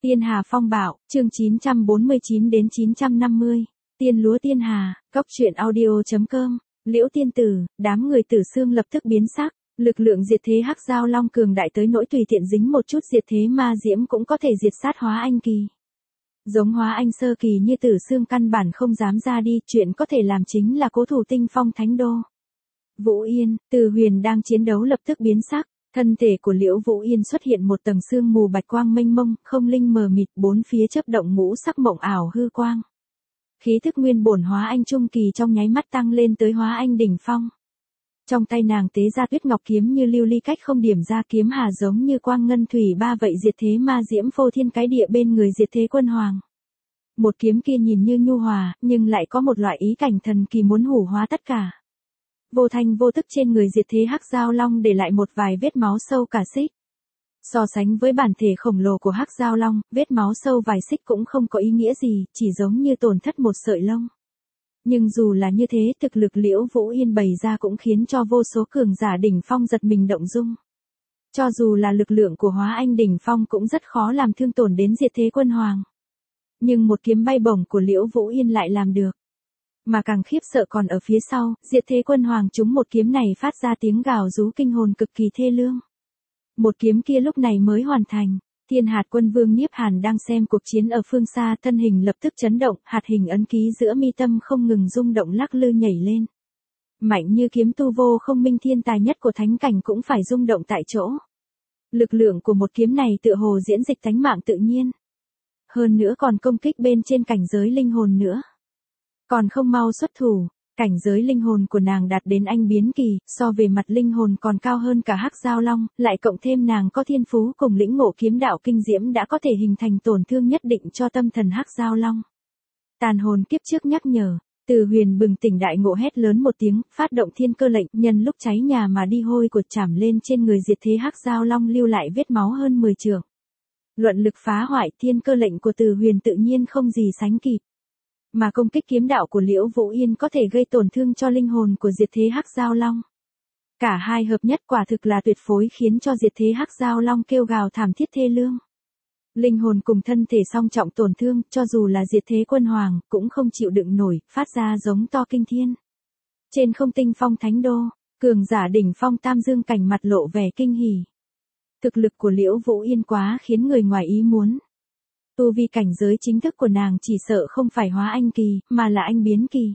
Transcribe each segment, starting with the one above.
Tiên Hà Phong Bạo, chương 949 đến 950. Tiên Lúa Tiên Hà, Cốc truyện audio.com. Liễu Tiên Tử, đám người Tử Xương lập tức biến sắc, lực lượng diệt thế hắc giao long cường đại tới nỗi tùy tiện dính một chút diệt thế ma diễm cũng có thể diệt sát Hóa Anh kỳ. Giống Hóa Anh sơ kỳ như Tử Xương căn bản không dám ra đi, chuyện có thể làm chính là cố thủ Tinh Phong Thánh Đô. Vũ Yên, Từ Huyền đang chiến đấu lập tức biến sắc. Thân thể của Liễu Vũ Yên xuất hiện một tầng sương mù bạch quang mênh mông, không linh mờ mịt, bốn phía chớp động ngũ sắc mộng ảo hư quang. Khí thức nguyên bổn Hóa Anh trung kỳ trong nháy mắt tăng lên tới Hóa Anh đỉnh phong. Trong tay nàng tế ra tuyết ngọc kiếm như lưu ly cách không điểm ra, kiếm hà giống như quang ngân thủy ba vậy diệt thế ma diễm phô thiên cái địa bên người diệt thế quân hoàng. Một kiếm kia nhìn như nhu hòa, nhưng lại có một loại ý cảnh thần kỳ muốn hủ hóa tất cả. Vô thanh vô tức trên người diệt thế hắc giao long để lại một vài vết máu sâu cả xích. So sánh với bản thể khổng lồ của hắc giao long, vết máu sâu vài xích cũng không có ý nghĩa gì, chỉ giống như tổn thất một sợi lông. Nhưng dù là như thế, thực lực Liễu Vũ Yên bày ra cũng khiến cho vô số cường giả đỉnh phong giật mình động dung. Cho dù là lực lượng của Hóa Anh đỉnh phong cũng rất khó làm thương tổn đến diệt thế quân hoàng. Nhưng một kiếm bay bổng của Liễu Vũ Yên lại làm được. Mà càng khiếp sợ còn ở phía sau, diệt thế quân hoàng trúng một kiếm này phát ra tiếng gào rú kinh hồn cực kỳ thê lương. Một kiếm kia lúc này mới hoàn thành. Thiên Hạt Quân Vương Nhiếp Hàn đang xem cuộc chiến ở phương xa, thân hình lập tức chấn động, hạt hình ấn ký giữa mi tâm không ngừng rung động lắc lư nhảy lên. Mạnh như kiếm tu vô không minh thiên tài nhất của thánh cảnh cũng phải rung động tại chỗ. Lực lượng của một kiếm này tựa hồ diễn dịch tánh mạng tự nhiên. Hơn nữa còn công kích bên trên cảnh giới linh hồn nữa. Còn không mau xuất thủ, cảnh giới linh hồn của nàng đạt đến anh biến kỳ, so về mặt linh hồn còn cao hơn cả hắc giao long, lại cộng thêm nàng có thiên phú cùng lĩnh ngộ kiếm đạo kinh diễm đã có thể hình thành tổn thương nhất định cho tâm thần hắc giao long. Tàn hồn kiếp trước nhắc nhở, Từ Huyền bừng tỉnh đại ngộ hét lớn một tiếng, phát động thiên cơ lệnh, nhân lúc cháy nhà mà đi hôi của chảm lên trên người diệt thế hắc giao long lưu lại vết máu hơn 10 trượng. Luận lực phá hoại, thiên cơ lệnh của Từ Huyền tự nhiên không gì sánh kịp. Mà công kích kiếm đạo của Liễu Vũ Yên có thể gây tổn thương cho linh hồn của diệt thế hắc giao long. Cả hai hợp nhất quả thực là tuyệt phối, khiến cho diệt thế hắc giao long kêu gào thảm thiết thê lương. Linh hồn cùng thân thể song trọng tổn thương, cho dù là diệt thế quân hoàng, cũng không chịu đựng nổi, phát ra giống to kinh thiên. Trên không Tinh Phong Thánh Đô, cường giả đỉnh phong Tam Dương cảnh mặt lộ vẻ kinh hỉ. Thực lực của Liễu Vũ Yên quá khiến người ngoài ý muốn. Tu vi cảnh giới chính thức của nàng chỉ sợ không phải Hóa Anh kỳ, mà là anh biến kỳ.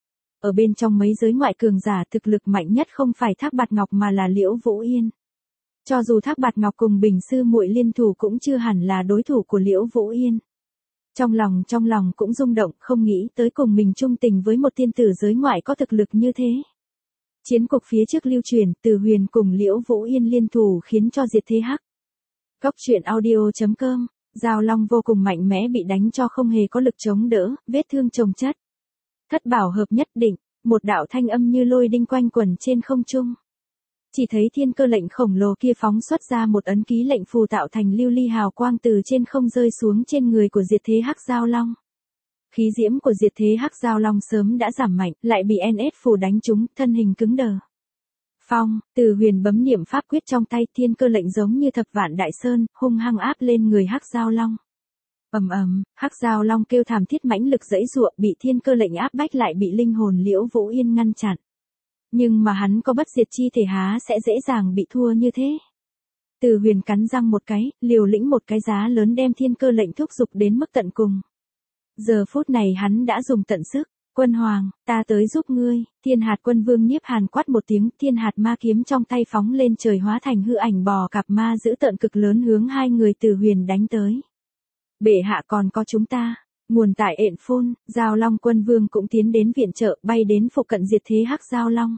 Ở bên trong mấy giới ngoại cường giả, thực lực mạnh nhất không phải Thác Bạt Ngọc mà là Liễu Vũ Yên. Cho dù Thác Bạt Ngọc cùng Bình Sư muội liên thủ cũng chưa hẳn là đối thủ của Liễu Vũ Yên. Trong lòng cũng rung động, không nghĩ tới cùng mình chung tình với một tiên tử giới ngoại có thực lực như thế. Chiến cục phía trước lưu truyền, Từ Huyền cùng Liễu Vũ Yên liên thủ khiến cho diệt thế hắc. Cốc truyện audio.com. Giao long vô cùng mạnh mẽ bị đánh cho không hề có lực chống đỡ, vết thương chồng chất. Thất bảo hợp nhất định, một đạo thanh âm như lôi đinh quanh quẩn trên không trung. Chỉ thấy thiên cơ lệnh khổng lồ kia phóng xuất ra một ấn ký lệnh phù tạo thành lưu ly hào quang từ trên không rơi xuống trên người của diệt thế hắc giao long. Khí diễm của diệt thế hắc giao long sớm đã giảm mạnh, lại bị NS phù đánh trúng, thân hình cứng đờ. Phong, Từ Huyền bấm niệm pháp quyết trong tay, thiên cơ lệnh giống như thập vạn đại sơn, hung hăng áp lên người hắc giao long. Ầm ầm, hắc giao long kêu thảm thiết mãnh lực giãy giụa, bị thiên cơ lệnh áp bách lại bị linh hồn Liễu Vũ Yên ngăn chặn. Nhưng mà hắn có bất diệt chi thể há sẽ dễ dàng bị thua như thế. Từ Huyền cắn răng một cái, liều lĩnh một cái giá lớn đem thiên cơ lệnh thúc giục đến mức tận cùng. Giờ phút này hắn đã dùng tận sức. Quân hoàng, ta tới giúp ngươi. Thiên Hạt Quân Vương Nhiếp Hàn quát một tiếng, thiên hạt ma kiếm trong tay phóng lên trời hóa thành hư ảnh bò cạp ma dữ tợn cực lớn hướng hai người Từ Huyền đánh tới. Bệ hạ còn có chúng ta. Nguồn tại ện phun, Giao Long Quân Vương cũng tiến đến viện trợ, bay đến phụ cận diệt thế hắc giao long.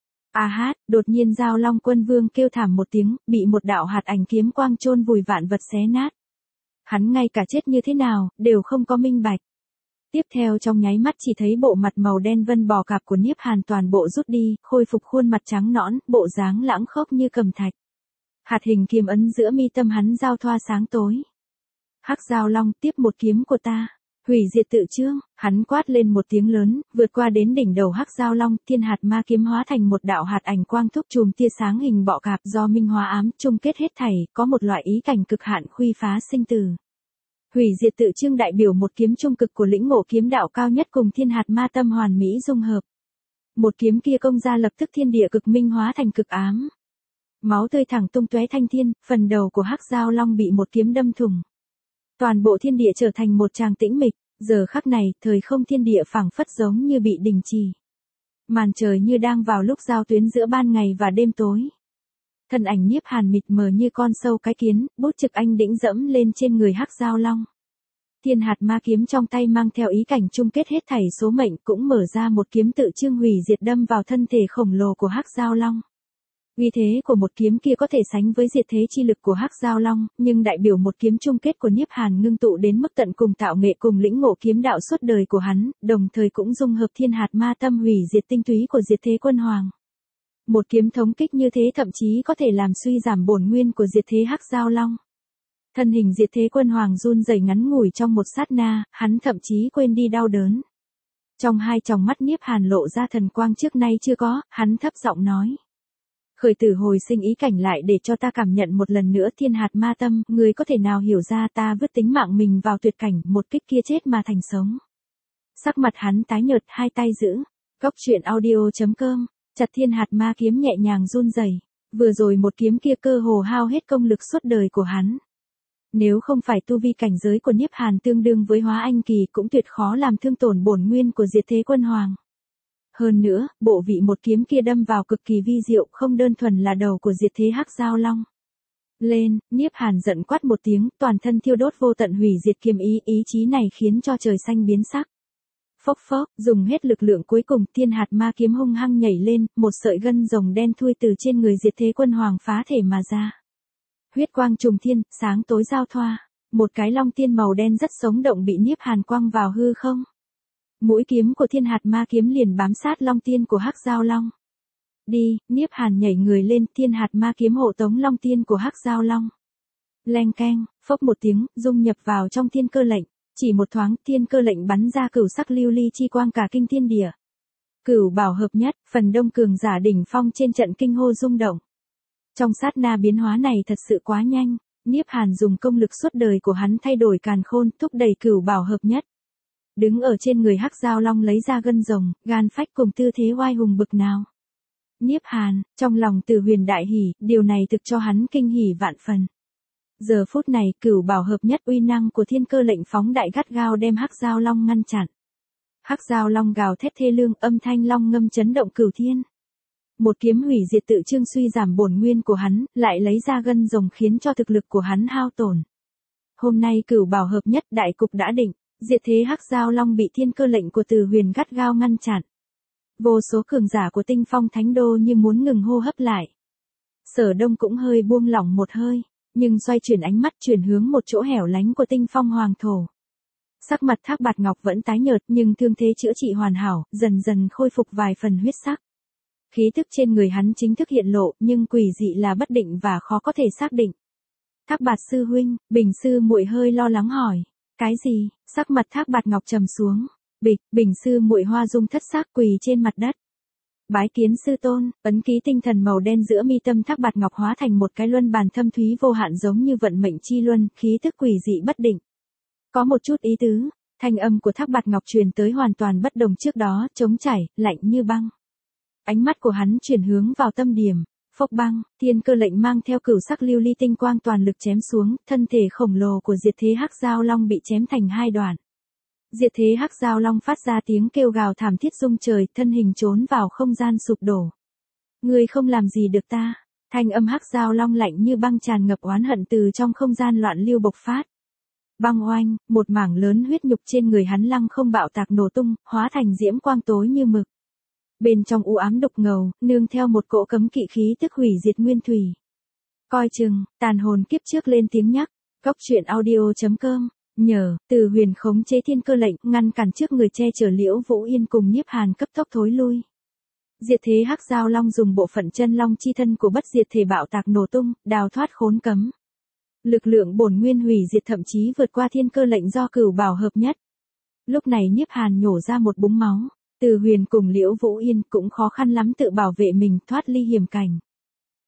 A hát, đột nhiên Giao Long Quân Vương kêu thảm một tiếng, bị một đạo hạt ảnh kiếm quang chôn vùi vạn vật xé nát. Hắn ngay cả chết như thế nào, đều không có minh bạch. Tiếp theo trong nháy mắt chỉ thấy bộ mặt màu đen vân bò cạp của Nhiếp Hàn toàn bộ rút đi, khôi phục khuôn mặt trắng nõn, bộ dáng lãng khốc như cầm thạch. Hạt hình kiếm ấn giữa mi tâm hắn giao thoa sáng tối. Hắc giao long, tiếp một kiếm của ta. Hủy diệt tự chương, hắn quát lên một tiếng lớn, vượt qua đến đỉnh đầu hắc giao long, thiên hạt ma kiếm hóa thành một đạo hạt ảnh quang thúc chùm tia sáng hình bọ cạp do minh hóa ám, chung kết hết thảy, có một loại ý cảnh cực hạn khuy phá sinh tử. Hủy diệt tự trưng đại biểu một kiếm trung cực của lĩnh ngộ kiếm đạo cao nhất cùng thiên hạt ma tâm hoàn mỹ dung hợp. Một kiếm kia công ra lập tức thiên địa cực minh hóa thành cực ám. Máu tươi thẳng tung tóe thanh thiên, phần đầu của Hắc Giao Long bị một kiếm đâm thủng. Toàn bộ thiên địa trở thành một tràng tĩnh mịch, giờ khắc này, thời không thiên địa phảng phất giống như bị đình trì. Màn trời như đang vào lúc giao tuyến giữa ban ngày và đêm tối. Thân ảnh Niếp Hàn mịt mờ như con sâu cái kiến, bút trực anh đĩnh dẫm lên trên người Hắc Giao Long. Thiên hạt ma kiếm trong tay mang theo ý cảnh chung kết hết thảy số mệnh, cũng mở ra một kiếm tự trưng hủy diệt đâm vào thân thể khổng lồ của Hắc Giao Long. Uy thế của một kiếm kia có thể sánh với diệt thế chi lực của Hắc Giao Long, nhưng đại biểu một kiếm chung kết của Niếp Hàn ngưng tụ đến mức tận cùng tạo nghệ cùng lĩnh ngộ kiếm đạo suốt đời của hắn, đồng thời cũng dung hợp thiên hạt ma tâm hủy diệt tinh túy của diệt thế quân hoàng. Một kiếm thống kích như thế thậm chí có thể làm suy giảm bổn nguyên của diệt thế Hắc Giao Long. Thân hình diệt thế quân hoàng run rẩy ngắn ngủi trong một sát na, hắn thậm chí quên đi đau đớn. Trong hai tròng mắt Niếp Hàn lộ ra thần quang trước nay chưa có, hắn thấp giọng nói. Khởi tử hồi sinh ý cảnh lại để cho ta cảm nhận một lần nữa thiên hạt ma tâm, người có thể nào hiểu ra ta vứt tính mạng mình vào tuyệt cảnh, một kích kia chết mà thành sống. Sắc mặt hắn tái nhợt, hai tay giữ. Góc truyện audio.com, chặt thiên hạt ma kiếm nhẹ nhàng run rẩy. Vừa rồi một kiếm kia cơ hồ hao hết công lực suốt đời của hắn. Nếu không phải tu vi cảnh giới của Niếp Hàn tương đương với Hóa Anh Kỳ cũng tuyệt khó làm thương tổn bổn nguyên của diệt thế quân hoàng. Hơn nữa, bộ vị một kiếm kia đâm vào cực kỳ vi diệu, không đơn thuần là đầu của diệt thế Hắc Giao Long. Lên, Niếp Hàn giận quát một tiếng, toàn thân thiêu đốt vô tận hủy diệt kiếm ý chí này khiến cho trời xanh biến sắc. Phốc phốc, dùng hết lực lượng cuối cùng, thiên hạt ma kiếm hung hăng nhảy lên, một sợi gân rồng đen thui từ trên người diệt thế quân hoàng phá thể mà ra. Huyết quang trùng thiên, sáng tối giao thoa, một cái long tiên màu đen rất sống động bị Niếp Hàn quăng vào hư không. Mũi kiếm của thiên hạt ma kiếm liền bám sát long tiên của Hắc Giao Long. Đi, Niếp Hàn nhảy người lên, thiên hạt ma kiếm hộ tống long tiên của Hắc Giao Long. Leng keng, phốc một tiếng, dung nhập vào trong thiên cơ lệnh. Chỉ một thoáng, thiên cơ lệnh bắn ra cửu sắc lưu ly chi quang cả kinh thiên địa. Cửu bảo hợp nhất, phần đông cường giả đỉnh phong trên trận kinh hô rung động. Trong sát na biến hóa này thật sự quá nhanh, Niếp Hàn dùng công lực suốt đời của hắn thay đổi càn khôn, thúc đẩy cửu bảo hợp nhất. Đứng ở trên người Hắc Giao Long lấy ra gân rồng, gan phách cùng tư thế oai hùng bực nào. Niếp Hàn, trong lòng Từ Huyền đại hỉ, điều này thực cho hắn kinh hỉ vạn phần. Giờ phút này, cửu bảo hợp nhất uy năng của thiên cơ lệnh phóng đại gắt gao đem Hắc Giao Long ngăn chặn. Hắc Giao Long gào thét thê lương, âm thanh long ngâm chấn động cửu thiên. Một kiếm hủy diệt tự trưng suy giảm bổn nguyên của hắn, lại lấy ra gân rồng khiến cho thực lực của hắn hao tổn. Hôm nay cửu bảo hợp nhất đại cục đã định, diệt thế Hắc Giao Long bị thiên cơ lệnh của Từ Huyền gắt gao ngăn chặn. Vô số cường giả của Tinh Phong Thánh Đô như muốn ngừng hô hấp lại. Sở Đông cũng hơi buông lỏng một hơi, nhưng xoay chuyển ánh mắt chuyển hướng một chỗ hẻo lánh của Tinh Phong Hoàng Thổ. Sắc mặt Thác Bạt Ngọc vẫn tái nhợt nhưng thương thế chữa trị hoàn hảo, dần dần khôi phục vài phần huyết sắc. Khí tức trên người hắn chính thức hiện lộ, nhưng quỷ dị là bất định và khó có thể xác định. Thác Bạt sư huynh, Bình sư muội hơi lo lắng hỏi. Cái gì? Sắc mặt Thác Bạt Ngọc trầm xuống. Bình sư muội hoa dung thất sắc quỳ trên mặt đất. Bái kiến sư tôn, ấn ký tinh thần màu đen giữa mi tâm Thác Bạt Ngọc hóa thành một cái luân bàn thâm thúy vô hạn giống như vận mệnh chi luân, khí tức quỷ dị bất định. Có một chút ý tứ, thanh âm của Thác Bạt Ngọc truyền tới hoàn toàn bất đồng trước đó, trống chảy, lạnh như băng. Ánh mắt của hắn chuyển hướng vào tâm điểm, phốc băng, thiên cơ lệnh mang theo cửu sắc lưu ly tinh quang toàn lực chém xuống, thân thể khổng lồ của diệt thế Hắc Giao Long bị chém thành hai đoạn. Diệt thế Hắc Giao Long phát ra tiếng kêu gào thảm thiết rung trời, thân hình trốn vào không gian sụp đổ. Ngươi không làm gì được ta. Thanh âm Hắc Giao Long lạnh như băng tràn ngập oán hận từ trong không gian loạn lưu bộc phát. Băng oanh, một mảng lớn huyết nhục trên người hắn lăng không bạo tạc nổ tung, hóa thành diễm quang tối như mực. Bên trong u ám đục ngầu, nương theo một cỗ cấm kỵ khí tức hủy diệt nguyên thủy. Coi chừng, tàn hồn kiếp trước lên tiếng nhắc. Góc truyện audio.com. Nhờ, Từ Huyền khống chế thiên cơ lệnh, ngăn cản trước người che chở Liễu Vũ Yên cùng Niếp Hàn cấp tốc thối lui. Diệt thế Hắc Giao Long dùng bộ phận chân long chi thân của bất diệt thể bạo tạc nổ tung, đào thoát khốn cấm. Lực lượng bổn nguyên hủy diệt thậm chí vượt qua thiên cơ lệnh do cửu bảo hợp nhất. Lúc này Niếp Hàn nhổ ra một búng máu, Từ Huyền cùng Liễu Vũ Yên cũng khó khăn lắm tự bảo vệ mình thoát ly hiểm cảnh.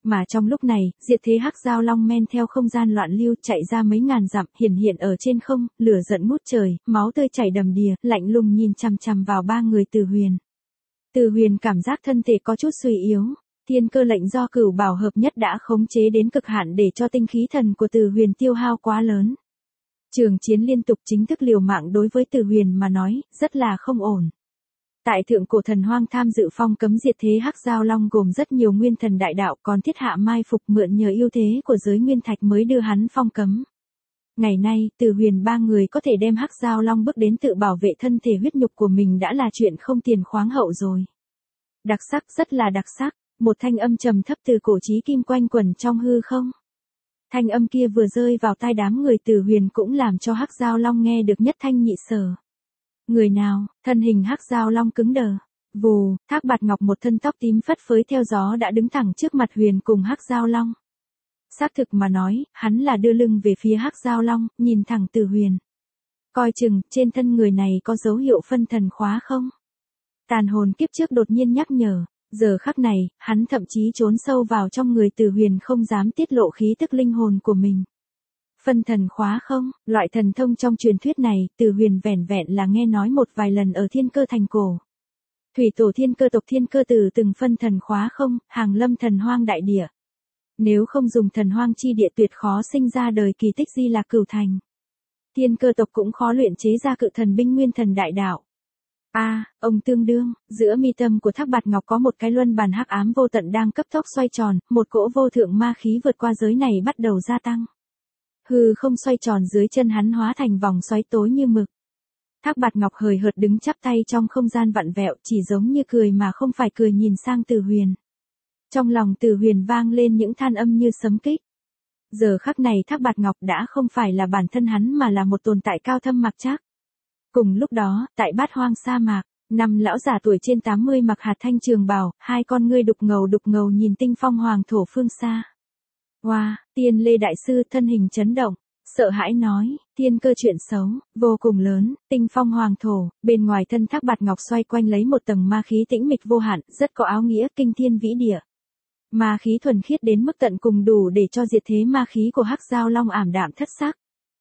Mà trong lúc này, diệt thế hắc giao long men theo không gian loạn lưu chạy ra mấy ngàn dặm, hiện ở trên không, lửa giận ngút trời, máu tươi chảy đầm đìa, lạnh lùng nhìn chằm chằm vào ba người Từ Huyền. Từ Huyền cảm giác thân thể có chút suy yếu, thiên cơ lệnh do Cửu Bảo hợp nhất đã khống chế đến cực hạn để cho tinh khí thần của Từ Huyền tiêu hao quá lớn. Trường chiến liên tục chính thức liều mạng đối với Từ Huyền mà nói, rất là không ổn. Tại thượng cổ thần hoang tham dự phong cấm diệt thế hắc giao long gồm rất nhiều nguyên thần đại đạo, còn thiết hạ mai phục mượn nhờ ưu thế của giới nguyên thạch mới đưa hắn phong cấm. Ngày nay, Từ Huyền ba người có thể đem hắc giao long bước đến tự bảo vệ thân thể huyết nhục của mình đã là chuyện không tiền khoáng hậu rồi. Đặc sắc, rất là đặc sắc, một thanh âm trầm thấp từ cổ chí kim quanh quẩn trong hư không. Thanh âm kia vừa rơi vào tai đám người Từ Huyền cũng làm cho hắc giao long nghe được nhất thanh nhị sở. Người nào? Thân hình hắc giao long cứng đờ. Vù, Thác Bạt Ngọc một thân tóc tím phất phới theo gió đã đứng thẳng trước mặt Huyền cùng hắc giao long. Xác thực mà nói, hắn là đưa lưng về phía hắc giao long, nhìn thẳng Từ Huyền. Coi chừng, trên thân người này có dấu hiệu phân thần khóa không? Tàn hồn kiếp trước đột nhiên nhắc nhở. Giờ khắc này, hắn thậm chí trốn sâu vào trong người Từ Huyền không dám tiết lộ khí tức linh hồn của mình. Phân thần khóa không, loại thần thông trong truyền thuyết này, Từ Huyền vẻn vẹn là nghe nói một vài lần ở Thiên Cơ thành cổ. Thủy tổ Thiên Cơ tộc Thiên Cơ Tử từng phân thần khóa không, hàng lâm thần hoang đại địa. Nếu không dùng thần hoang chi địa tuyệt khó sinh ra đời kỳ tích Di Lạc Cửu Thành. Thiên Cơ tộc cũng khó luyện chế ra cự thần binh nguyên thần đại đạo. Ông tương đương, giữa mi tâm của Thác Bạt Ngọc có một cái luân bàn hắc ám vô tận đang cấp tốc xoay tròn, một cỗ vô thượng ma khí vượt qua giới này bắt đầu gia tăng. Hư không xoay tròn dưới chân hắn hóa thành vòng xoáy tối như mực. Thác Bạt Ngọc hời hợt đứng chắp tay trong không gian vặn vẹo, chỉ giống như cười mà không phải cười nhìn sang Từ Huyền. Trong lòng Từ Huyền vang lên những than âm như sấm kích. Giờ khắc này Thác Bạt Ngọc đã không phải là bản thân hắn mà là một tồn tại cao thâm mặc trắc. Cùng lúc đó, tại Bát Hoang sa mạc, năm lão giả tuổi trên 80 mặc hạt thanh trường bào, hai con ngươi đục ngầu nhìn tinh phong hoàng thổ phương xa. Wow, Tiên Lê đại sư thân hình chấn động, sợ hãi nói, thiên cơ chuyện xấu, vô cùng lớn, tinh phong hoàng thổ, bên ngoài thân Thác Bạt Ngọc xoay quanh lấy một tầng ma khí tĩnh mịch vô hạn, rất có áo nghĩa kinh thiên vĩ địa. Ma khí thuần khiết đến mức tận cùng đủ để cho diệt thế ma khí của hắc giao long ảm đạm thất sắc.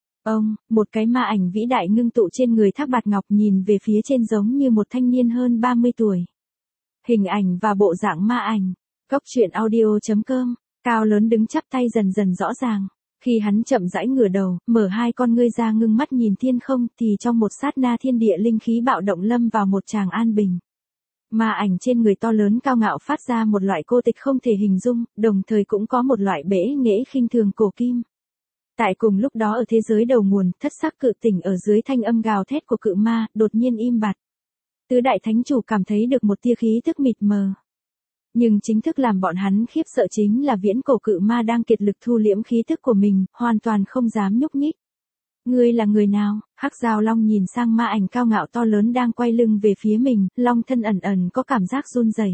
Một cái ma ảnh vĩ đại ngưng tụ trên người Thác Bạt Ngọc nhìn về phía trên giống như một thanh niên hơn 30 tuổi. Hình ảnh và bộ dạng ma ảnh. Cốc truyện audio.com, cao lớn đứng chắp tay dần dần rõ ràng. Khi hắn chậm rãi ngửa đầu, mở hai con ngươi ra ngưng mắt nhìn thiên không thì trong một sát na thiên địa linh khí bạo động lâm vào một tràng an bình. Ma ảnh trên người to lớn cao ngạo phát ra một loại cô tịch không thể hình dung, đồng thời cũng có một loại bẽ nghễ khinh thường cổ kim. Tại cùng lúc đó ở thế giới đầu nguồn, thất sắc cự tỉnh ở dưới thanh âm gào thét của cự ma, đột nhiên im bặt. Tứ đại thánh chủ cảm thấy được một tia khí tức mịt mờ. Nhưng chính thức làm bọn hắn khiếp sợ chính là viễn cổ cự ma đang kiệt lực thu liễm khí tức của mình, hoàn toàn không dám nhúc nhích. Ngươi là người nào? Hắc giao long nhìn sang ma ảnh cao ngạo to lớn đang quay lưng về phía mình, long thân ẩn ẩn có cảm giác run rẩy.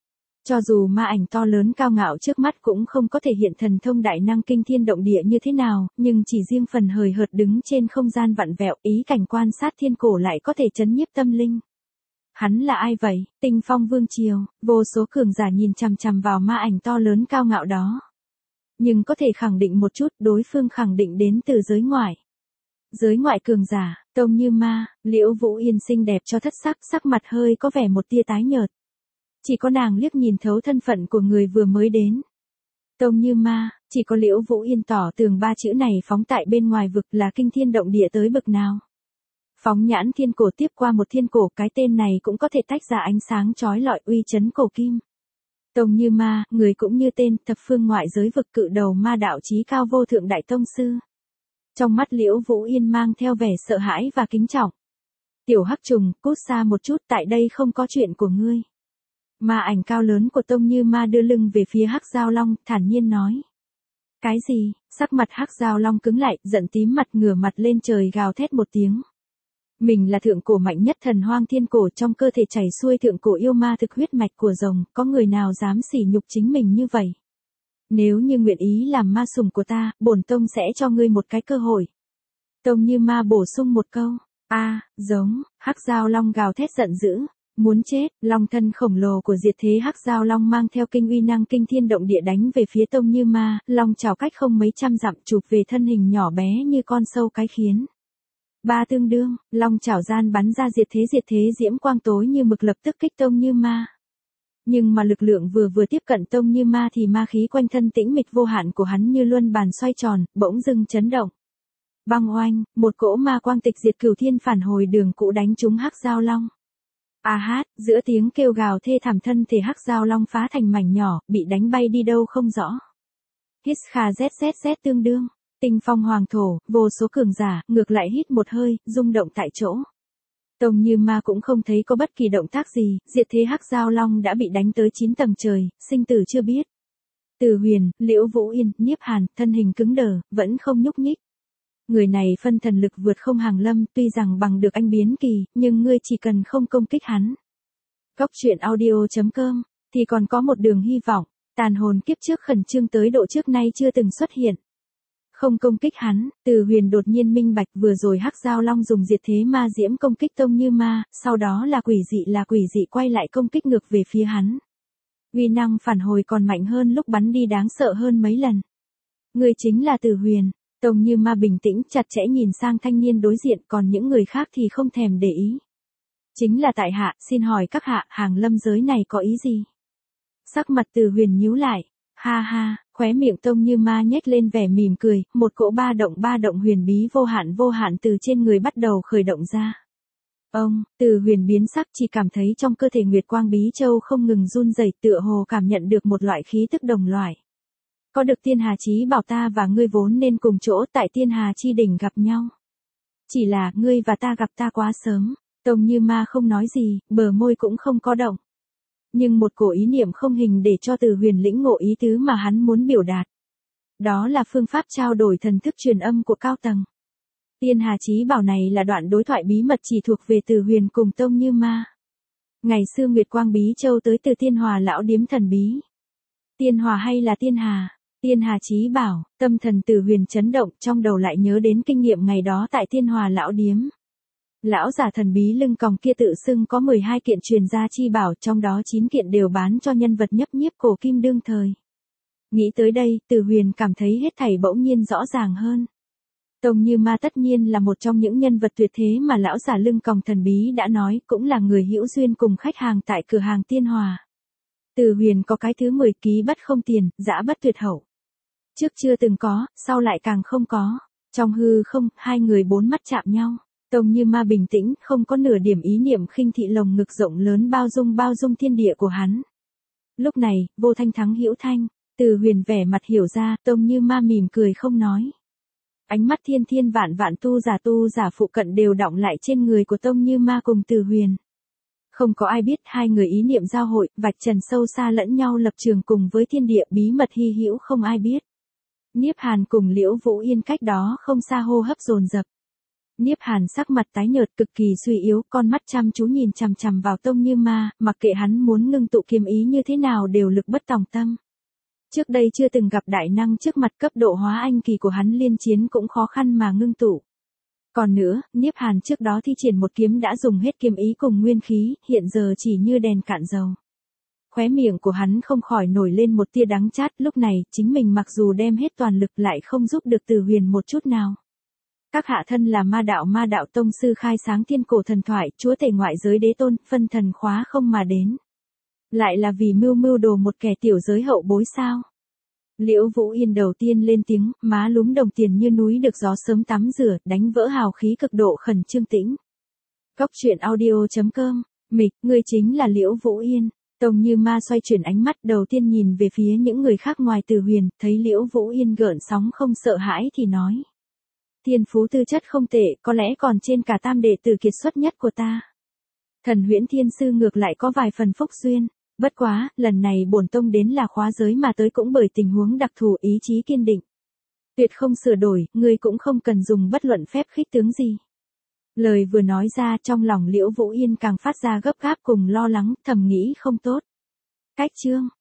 Cho dù ma ảnh to lớn cao ngạo trước mắt cũng không có thể hiện thần thông đại năng kinh thiên động địa như thế nào, nhưng chỉ riêng phần hời hợt đứng trên không gian vặn vẹo, ý cảnh quan sát thiên cổ lại có thể chấn nhiếp tâm linh. Hắn là ai vậy? Tinh Phong Vương Triều, vô số cường giả nhìn chằm chằm vào ma ảnh to lớn cao ngạo đó. Nhưng có thể khẳng định một chút, đối phương khẳng định đến từ giới ngoại. Giới ngoại cường giả, Tông Như Ma, Liễu Vũ Yên xinh đẹp cho thất sắc, sắc mặt hơi có vẻ một tia tái nhợt. Chỉ có nàng liếc nhìn thấu thân phận của người vừa mới đến. Tông Như Ma, chỉ có Liễu Vũ Yên tỏ tường ba chữ này phóng tại bên ngoài vực là kinh thiên động địa tới bực nào. Phóng nhãn thiên cổ tiếp qua một thiên cổ, cái tên này cũng có thể tách ra ánh sáng chói lọi uy chấn cổ kim. Tông Như Ma, người cũng như tên, thập phương ngoại giới vực cự đầu ma đạo chí cao vô thượng đại tông sư. Trong mắt Liễu Vũ Yên mang theo vẻ sợ hãi và kính trọng. Tiểu Hắc Trùng, cút xa một chút, tại đây không có chuyện của ngươi. Ma ảnh cao lớn của Tông Như Ma đưa lưng về phía hắc giao long, thản nhiên nói. Cái gì? Sắc mặt hắc giao long cứng lại, giận tím mặt ngửa mặt lên trời gào thét một tiếng. Mình là thượng cổ mạnh nhất thần hoang thiên cổ, trong cơ thể chảy xuôi thượng cổ yêu ma thực huyết mạch của rồng, có người nào dám sỉ nhục chính mình như vậy? Nếu như nguyện ý làm ma sủng của ta, bổn tông sẽ cho ngươi một cái cơ hội. Tông Như Ma bổ sung một câu. Giống, hắc giao long gào thét giận dữ. Muốn chết, long thân khổng lồ của diệt thế hắc giao long mang theo kinh uy năng kinh thiên động địa đánh về phía Tông Như Ma, long chảo cách không mấy trăm dặm chụp về thân hình nhỏ bé như con sâu cái khiến. Ba tương đương, long chảo gian bắn ra diệt thế diễm quang tối như mực lập tức kích Tông Như Ma. Nhưng mà lực lượng vừa tiếp cận Tông Như Ma thì ma khí quanh thân tĩnh mịch vô hạn của hắn như luân bàn xoay tròn, bỗng dưng chấn động. Băng oanh, một cỗ ma quang tịch diệt cửu thiên phản hồi đường cũ đánh trúng hắc giao long. A hát, giữa tiếng kêu gào thê thảm thân thể hắc giao long phá thành mảnh nhỏ, bị đánh bay đi đâu không rõ. Hít khà zzz tương đương, tinh phong hoàng thổ, vô số cường giả, ngược lại hít một hơi, rung động tại chỗ. Tông Như Ma cũng không thấy có bất kỳ động tác gì, diệt thế hắc giao long đã bị đánh tới 9 tầng trời, sinh tử chưa biết. Từ Huyền, Liễu Vũ Yên, Niếp Hàn, thân hình cứng đờ, vẫn không nhúc nhích. Người này phân thần lực vượt không hàng lâm, tuy rằng bằng được anh biến kỳ, nhưng ngươi chỉ cần không công kích hắn. Cóc truyện audio.com, thì còn có một đường hy vọng, tàn hồn kiếp trước khẩn trương tới độ trước nay chưa từng xuất hiện. Không công kích hắn, Từ Huyền đột nhiên minh bạch vừa rồi hắc giao long dùng diệt thế ma diễm công kích Tông Như Ma, sau đó là quỷ dị quay lại công kích ngược về phía hắn. Uy năng phản hồi còn mạnh hơn lúc bắn đi đáng sợ hơn mấy lần. Người chính là Từ Huyền. Tông Như Ma bình tĩnh chặt chẽ nhìn sang thanh niên đối diện, còn những người khác thì không thèm để ý. Chính là tại hạ, xin hỏi các hạ, hàng lâm giới này có ý gì? Sắc mặt Từ Huyền nhíu lại. Ha ha, khóe miệng Tông Như Ma nhếch lên vẻ mỉm cười, một cỗ ba động huyền bí vô hạn từ trên người bắt đầu khởi động ra. Ông, Từ Huyền biến sắc, chỉ cảm thấy trong cơ thể Nguyệt Quang Bí Châu không ngừng run rẩy, tựa hồ cảm nhận được một loại khí tức đồng loại. Có được Tiên Hà Chí bảo ta và ngươi vốn nên cùng chỗ tại Tiên Hà Chi đỉnh gặp nhau. Chỉ là ngươi và ta gặp ta quá sớm. Tông Như Ma không nói gì, bờ môi cũng không có động. Nhưng một cổ ý niệm không hình để cho Từ Huyền lĩnh ngộ ý tứ mà hắn muốn biểu đạt. Đó là phương pháp trao đổi thần thức truyền âm của cao tầng. Tiên Hà Chí bảo này là đoạn đối thoại bí mật chỉ thuộc về Từ Huyền cùng Tông Như Ma. Ngày xưa Nguyệt Quang Bí Châu tới từ Tiên Hòa lão điếm thần bí. Tiên Hòa hay là Tiên Hà? Tiên Hà Chí bảo, tâm thần Từ Huyền chấn động, trong đầu lại nhớ đến kinh nghiệm ngày đó tại Tiên Hòa lão điếm. Lão giả thần bí lưng còng kia tự xưng có 12 kiện truyền gia chi bảo, trong đó 9 kiện đều bán cho nhân vật nhấp nhiếp cổ kim đương thời. Nghĩ tới đây, Từ Huyền cảm thấy hết thảy bỗng nhiên rõ ràng hơn. Tông Như Ma tất nhiên là một trong những nhân vật tuyệt thế mà lão giả lưng còng thần bí đã nói, cũng là người hữu duyên cùng khách hàng tại cửa hàng Tiên Hòa. Từ Huyền có cái thứ 10 ký bất không tiền, dã bất tuyệt hậu. Trước chưa từng có, sau lại càng không có. Trong hư không, hai người bốn mắt chạm nhau. Tông Như Ma bình tĩnh, không có nửa điểm ý niệm khinh thị lồng ngực rộng lớn bao dung thiên địa của hắn. Lúc này, vô thanh thắng hữu thanh, Từ Huyền vẻ mặt hiểu ra, Tông Như Ma mỉm cười không nói. Ánh mắt thiên vạn tu giả phụ cận đều đọng lại trên người của Tông Như Ma cùng Từ Huyền. Không có ai biết hai người ý niệm giao hội, vạch trần sâu xa lẫn nhau lập trường cùng với thiên địa bí mật hy hữu không ai biết. Niếp Hàn cùng Liễu Vũ Yên cách đó không xa hô hấp dồn dập. Niếp Hàn sắc mặt tái nhợt cực kỳ suy yếu, con mắt chăm chú nhìn chằm vào Tông Như Ma, mặc kệ hắn muốn ngưng tụ kiếm ý như thế nào đều lực bất tòng tâm. Trước đây chưa từng gặp đại năng trước mặt cấp độ hóa anh kỳ của hắn liên chiến cũng khó khăn mà ngưng tụ. Còn nữa, Niếp Hàn trước đó thi triển một kiếm đã dùng hết kiếm ý cùng nguyên khí, hiện giờ chỉ như đèn cạn dầu. Khóe miệng của hắn không khỏi nổi lên một tia đắng chát, lúc này, chính mình mặc dù đem hết toàn lực lại không giúp được Từ Huyền một chút nào. Các hạ thân là ma đạo tông sư khai sáng thiên cổ thần thoại, chúa tể ngoại giới đế tôn, phân thần khóa không mà đến. Lại là vì mưu đồ một kẻ tiểu giới hậu bối sao? Liễu Vũ Yên đầu tiên lên tiếng, má lúm đồng tiền như núi được gió sớm tắm rửa, đánh vỡ hào khí cực độ khẩn trương tĩnh. Cóc truyện audio.com, mịch, ngươi chính là Liễu Vũ Yên. Tông Như Ma xoay chuyển ánh mắt đầu tiên nhìn về phía những người khác ngoài Từ Huyền, thấy Liễu Vũ Yên gợn sóng không sợ hãi thì nói. Thiên phú tư chất không tệ, có lẽ còn trên cả tam đệ tử kiệt xuất nhất của ta. Thần Huyễn Thiên Sư ngược lại có vài phần phúc duyên. Bất quá, lần này bổn tông đến là khóa giới mà tới cũng bởi tình huống đặc thù, ý chí kiên định. Tuyệt không sửa đổi, ngươi cũng không cần dùng bất luận phép khích tướng gì. Lời vừa nói ra trong lòng Liễu Vũ Yên càng phát ra gấp gáp cùng lo lắng, thầm nghĩ không tốt. Cách chương,